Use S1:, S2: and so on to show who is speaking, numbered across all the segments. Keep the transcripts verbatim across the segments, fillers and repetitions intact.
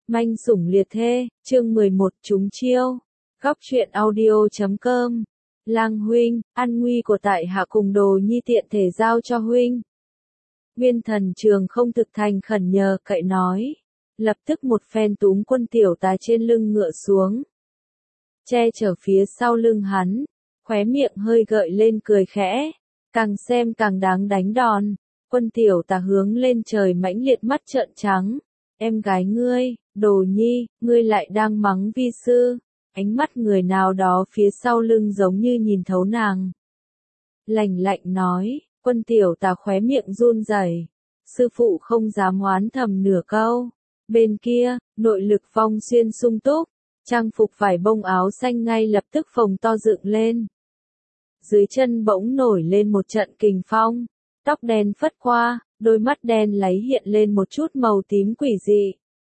S1: Manh sủng liệt thê, chương mười một trúng chiêu. Góc truyện audio chấm com. Lang huynh, an nguy của tại hạ cùng Đồ Nhi tiện thể giao cho huynh. Nguyên Thần Trường không thực thành khẩn nhờ cậy nói. Lập tức một phen túm Quân Tiểu Tà trên lưng ngựa xuống. Che chở phía sau lưng hắn. Khóe miệng hơi gợi lên cười khẽ. Càng xem càng đáng đánh đòn. Quân Tiểu Tà hướng lên trời mãnh liệt mắt trợn trắng. Em gái ngươi, Đồ Nhi, ngươi lại đang mắng vi sư. Ánh mắt người nào đó phía sau lưng giống như nhìn thấu nàng. Lạnh lạnh nói, Quân Tiểu Tà khóe miệng run rẩy. Sư phụ không dám oán thầm nửa câu. Bên kia, nội lực Vong Xuyên sung túc, trang phục vải bông áo xanh ngay lập tức phồng to dựng lên. Dưới chân bỗng nổi lên một trận kình phong, tóc đen phất qua, đôi mắt đen láy hiện lên một chút màu tím quỷ dị.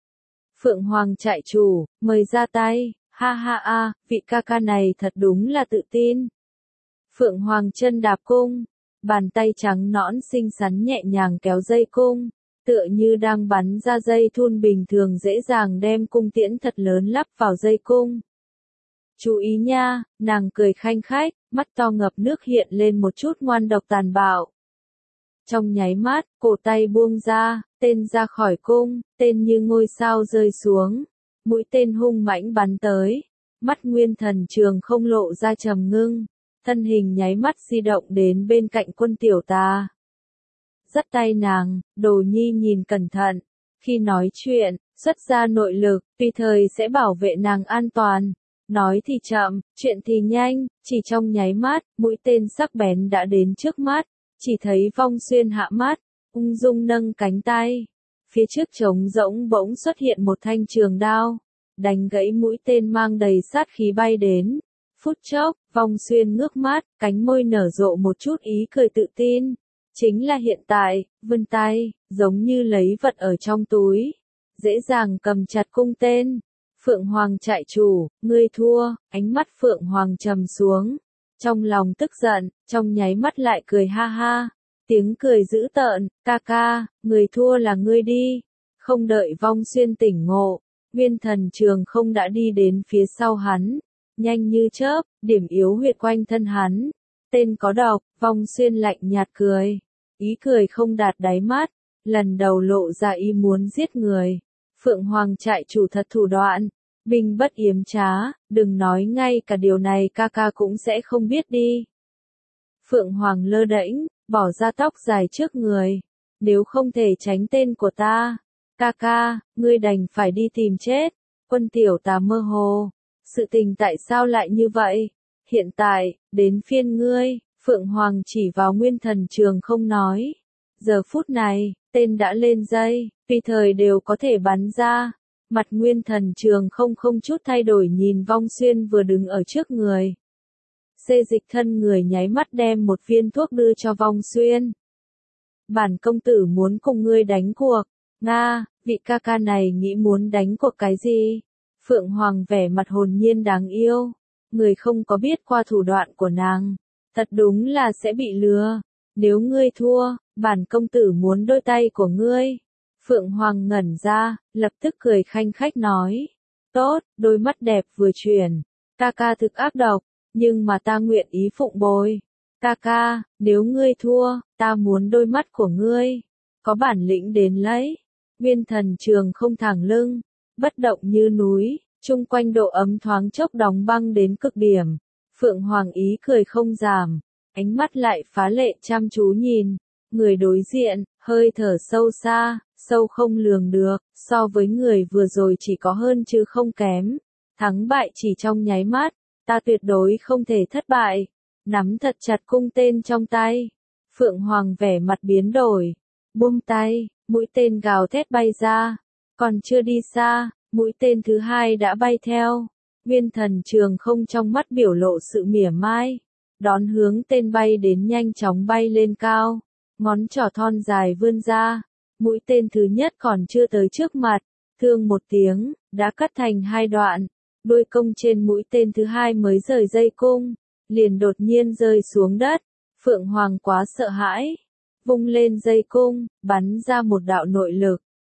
S1: Phượng Hoàng trại chủ, mời ra tay, ha ha a, vị ca ca này thật đúng là tự tin. Phượng Hoàng chân đạp cung, bàn tay trắng nõn xinh xắn nhẹ nhàng kéo dây cung, tựa như đang bắn ra dây thun bình thường dễ dàng đem cung tiễn thật lớn lắp vào dây cung. Chú ý nha, nàng cười khanh khách, mắt to ngập nước hiện lên một chút ngoan độc tàn bạo. Trong nháy mắt, cổ tay buông ra, tên ra khỏi cung, tên như ngôi sao rơi xuống. Mũi tên hung mãnh bắn tới. Mắt Nguyên Thần Trường không lộ ra trầm ngưng. Thân hình nháy mắt di động đến bên cạnh Quân Tiểu Tà. Dắt tay nàng, Đồ Nhi nhìn cẩn thận. Khi nói chuyện, xuất ra nội lực, tùy thời sẽ bảo vệ nàng an toàn. Nói thì chậm, chuyện thì nhanh, chỉ trong nháy mắt, mũi tên sắc bén đã đến trước mắt. Chỉ thấy Vong Xuyên hạ mắt, ung dung nâng cánh tay. Phía trước trống rỗng bỗng xuất hiện một thanh trường đao. Đánh gãy mũi tên mang đầy sát khí bay đến. Phút chốc, Vong Xuyên ngước mắt, cánh môi nở rộ một chút ý cười tự tin. Chính là hiện tại, vươn tay, giống như lấy vật ở trong túi. Dễ dàng cầm chặt cung tên. Phượng Hoàng trại chủ, ngươi thua, ánh mắt Phượng Hoàng trầm xuống. Trong lòng tức giận, trong nháy mắt lại cười ha ha. Tiếng cười dữ tợn, ca ca, người thua là ngươi đi. Không đợi Vong Xuyên tỉnh ngộ, Nguyên Thần Trường không đã đi đến phía sau hắn. Nhanh như chớp, điểm yếu huyệt quanh thân hắn. Tên có độc, Vong Xuyên lạnh nhạt cười. Ý cười không đạt đáy mắt, lần đầu lộ ra ý muốn giết người. Phượng Hoàng trại chủ thật thủ đoạn. Binh bất yếm trá, đừng nói ngay cả điều này ca ca cũng sẽ không biết đi. Phượng Hoàng lơ đễnh, bỏ ra tóc dài trước người. Nếu không thể tránh tên của ta, ca ca, ngươi đành phải đi tìm chết. Quân Tiểu Tà mơ hồ. Sự tình tại sao lại như vậy? Hiện tại, đến phiên ngươi, Phượng Hoàng chỉ vào Nguyên Thần Trường không nói. Giờ phút này, tên đã lên dây, tùy thời đều có thể bắn ra. Mặt Nguyên Thần Trường không không chút thay đổi nhìn Vong Xuyên vừa đứng ở trước người. Xê dịch thân người nháy mắt đem một viên thuốc đưa cho Vong Xuyên. Bản công tử muốn cùng ngươi đánh cuộc. Nga, vị ca ca này nghĩ muốn đánh cuộc cái gì? Phượng Hoàng vẻ mặt hồn nhiên đáng yêu. Người không có biết qua thủ đoạn của nàng. Thật đúng là sẽ bị lừa. Nếu ngươi thua, bản công tử muốn đôi tay của ngươi. Phượng Hoàng ngẩn ra, lập tức cười khanh khách nói. Tốt, đôi mắt đẹp vừa chuyển. Ca ca thực ác độc, nhưng mà ta nguyện ý phụng bồi. Ca ca, nếu ngươi thua, ta muốn đôi mắt của ngươi. Có bản lĩnh đến lấy. Nguyên Thần Trường không thẳng lưng, bất động như núi, chung quanh độ ấm thoáng chốc đóng băng đến cực điểm. Phượng Hoàng ý cười không giảm, ánh mắt lại phá lệ chăm chú nhìn. Người đối diện, hơi thở sâu xa, sâu không lường được, so với người vừa rồi chỉ có hơn chứ không kém. Thắng bại chỉ trong nháy mắt, ta tuyệt đối không thể thất bại. Nắm thật chặt cung tên trong tay. Phượng Hoàng vẻ mặt biến đổi. Buông tay, mũi tên gào thét bay ra. Còn chưa đi xa, mũi tên thứ hai đã bay theo. Nguyên Thần Trường không trong mắt biểu lộ sự mỉa mai. Đón hướng tên bay đến nhanh chóng bay lên cao. Ngón trỏ thon dài vươn ra. Mũi tên thứ nhất còn chưa tới trước mặt. Thương một tiếng, đã cắt thành hai đoạn. Đuôi công trên mũi tên thứ hai mới rời dây cung. Liền đột nhiên rơi xuống đất. Phượng Hoàng quá sợ hãi. Vung lên dây cung, bắn ra một đạo nội lực.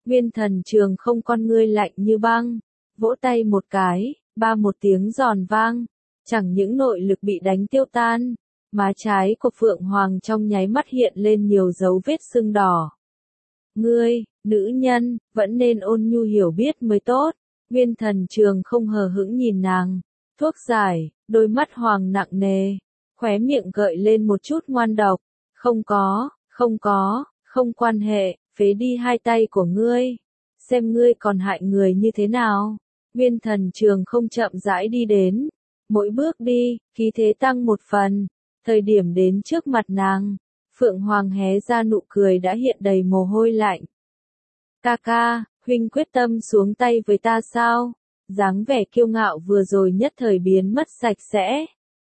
S1: Nguyên Thần Trường không con ngươi lạnh như băng, vỗ tay một cái, ba một tiếng giòn vang, chẳng những nội lực bị đánh tiêu tan, má trái của Phượng Hoàng trong nháy mắt hiện lên nhiều dấu vết sưng đỏ. Ngươi, nữ nhân, vẫn nên ôn nhu hiểu biết mới tốt. Nguyên Thần Trường không hờ hững nhìn nàng, thuốc giải, đôi mắt hoàng nặng nề, khóe miệng gợi lên một chút ngoan độc. Không có, không có, không quan hệ, phế đi hai tay của ngươi, xem ngươi còn hại người như thế nào. Nguyên Thần Trường không chậm rãi đi đến, mỗi bước đi, khí thế tăng một phần, thời điểm đến trước mặt nàng, Phượng Hoàng hé ra nụ cười đã hiện đầy mồ hôi lạnh. Ca ca, huynh quyết tâm xuống tay với ta sao? Dáng vẻ kiêu ngạo vừa rồi nhất thời biến mất sạch sẽ.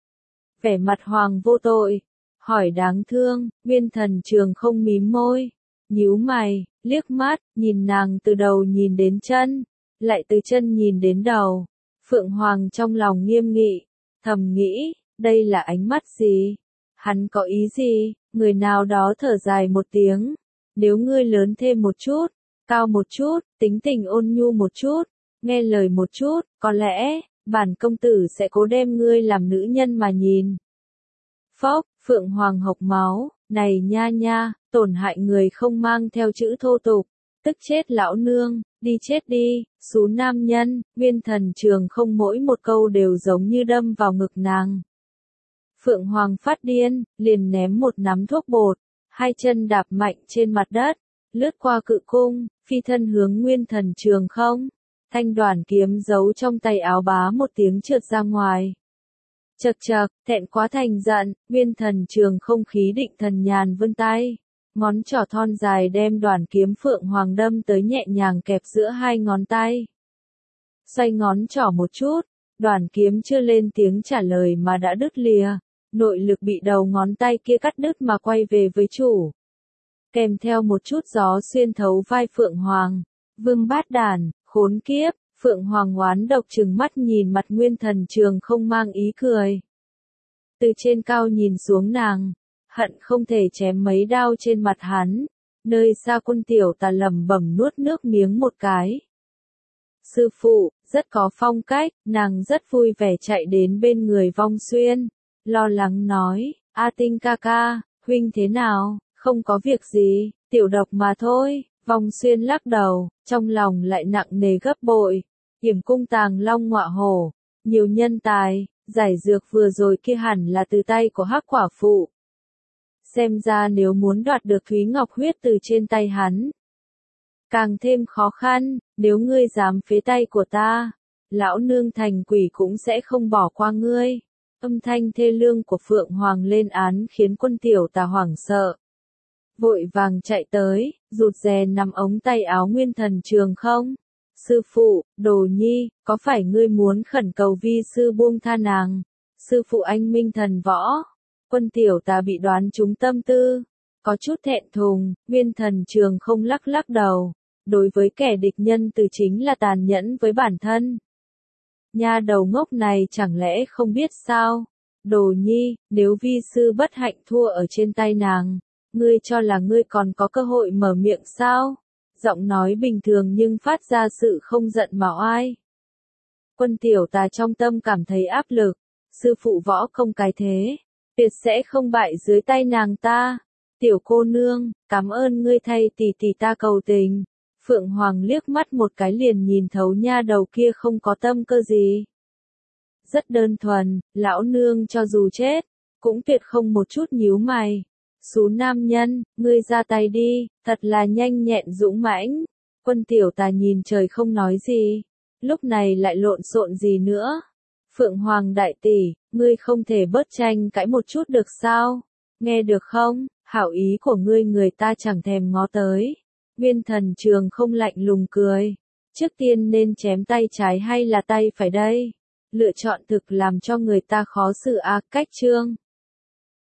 S1: Vẻ mặt Hoàng vô tội, hỏi đáng thương, Nguyên Thần Trường không mím môi, nhíu mày, liếc mắt, nhìn nàng từ đầu nhìn đến chân, lại từ chân nhìn đến đầu. Phượng Hoàng trong lòng nghiêm nghị, thầm nghĩ, đây là ánh mắt gì? Hắn có ý gì? Người nào đó thở dài một tiếng, nếu ngươi lớn thêm một chút, cao một chút, tính tình ôn nhu một chút, nghe lời một chút, có lẽ, bản công tử sẽ cố đem ngươi làm nữ nhân mà nhìn. Phốc, Phượng Hoàng hộc máu, này nha nha, tổn hại người không mang theo chữ thô tục, tức chết lão nương, đi chết đi, xú nam nhân. Nguyên Thần Trường không mỗi một câu đều giống như đâm vào ngực nàng. Phượng Hoàng phát điên, liền ném một nắm thuốc bột, hai chân đạp mạnh trên mặt đất, lướt qua cự cung, phi thân hướng Nguyên Thần Trường không. Thanh đoàn kiếm giấu trong tay áo bá một tiếng trượt ra ngoài. Chậc chậc, thẹn quá thành giận, Nguyên Thần Trường không khí định thần nhàn vươn tay, ngón trỏ thon dài đem đoàn kiếm Phượng Hoàng đâm tới nhẹ nhàng kẹp giữa hai ngón tay. Xoay ngón trỏ một chút, đoàn kiếm chưa lên tiếng trả lời mà đã đứt lìa, nội lực bị đầu ngón tay kia cắt đứt mà quay về với chủ. Kèm theo một chút gió xuyên thấu vai Phượng Hoàng, vương bát đàn, khốn kiếp. Phượng Hoàng oán độc trừng mắt nhìn mặt Nguyên Thần Trường không mang ý cười. Từ trên cao nhìn xuống nàng, hận không thể chém mấy đao trên mặt hắn. Nơi xa Quân Tiểu Tà lẩm bẩm nuốt nước miếng một cái. Sư phụ, rất có phong cách, nàng rất vui vẻ chạy đến bên người Vong Xuyên, lo lắng nói, A Tinh ca ca, huynh thế nào, không có việc gì, tiểu độc mà thôi. Vong Xuyên lắc đầu, trong lòng lại nặng nề gấp bội. Hiểm cung tàng long ngọa hổ, nhiều nhân tài, giải dược vừa rồi kia hẳn là từ tay của Hắc Quả Phụ. Xem ra nếu muốn đoạt được Thúy Ngọc huyết từ trên tay hắn, càng thêm khó khăn. Nếu ngươi dám phế tay của ta, lão nương thành quỷ cũng sẽ không bỏ qua ngươi. Âm thanh thê lương của Phượng Hoàng lên án khiến Quân Tiểu Tà hoảng sợ, vội vàng chạy tới, rụt rè nắm ống tay áo Nguyên Thần Trường không. Sư phụ, Đồ Nhi, có phải ngươi muốn khẩn cầu vi sư buông tha nàng? Sư phụ anh minh thần võ. Quân Tiểu Tà bị đoán trúng tâm tư, có chút thẹn thùng. Nguyên Thần Trường không lắc lắc đầu, đối với kẻ địch nhân từ chính là tàn nhẫn với bản thân. Nha đầu ngốc này chẳng lẽ không biết sao? Đồ Nhi, nếu vi sư bất hạnh thua ở trên tay nàng, ngươi cho là ngươi còn có cơ hội mở miệng sao? Giọng nói bình thường nhưng phát ra sự không giận mà oai. Quân Tiểu Tà trong tâm cảm thấy áp lực, sư phụ võ công cái thế, tuyệt sẽ không bại dưới tay nàng ta. Tiểu cô nương, cảm ơn ngươi thay tỷ tỷ ta cầu tình. Phượng Hoàng liếc mắt một cái liền nhìn thấu nha đầu kia không có tâm cơ gì. Rất đơn thuần, lão nương cho dù chết, cũng tuyệt không một chút nhíu mày. Xú nam nhân, ngươi ra tay đi, thật là nhanh nhẹn dũng mãnh. Quân Tiểu Tà nhìn trời không nói gì, lúc này lại lộn xộn gì nữa. Phượng Hoàng đại tỷ, ngươi không thể bớt tranh cãi một chút được sao? Nghe được không, hảo ý của ngươi người ta chẳng thèm ngó tới. Nguyên Thần Trường không lạnh lùng cười. Trước tiên nên chém tay trái hay là tay phải đây? Lựa chọn thực làm cho người ta khó xử à, cách chương.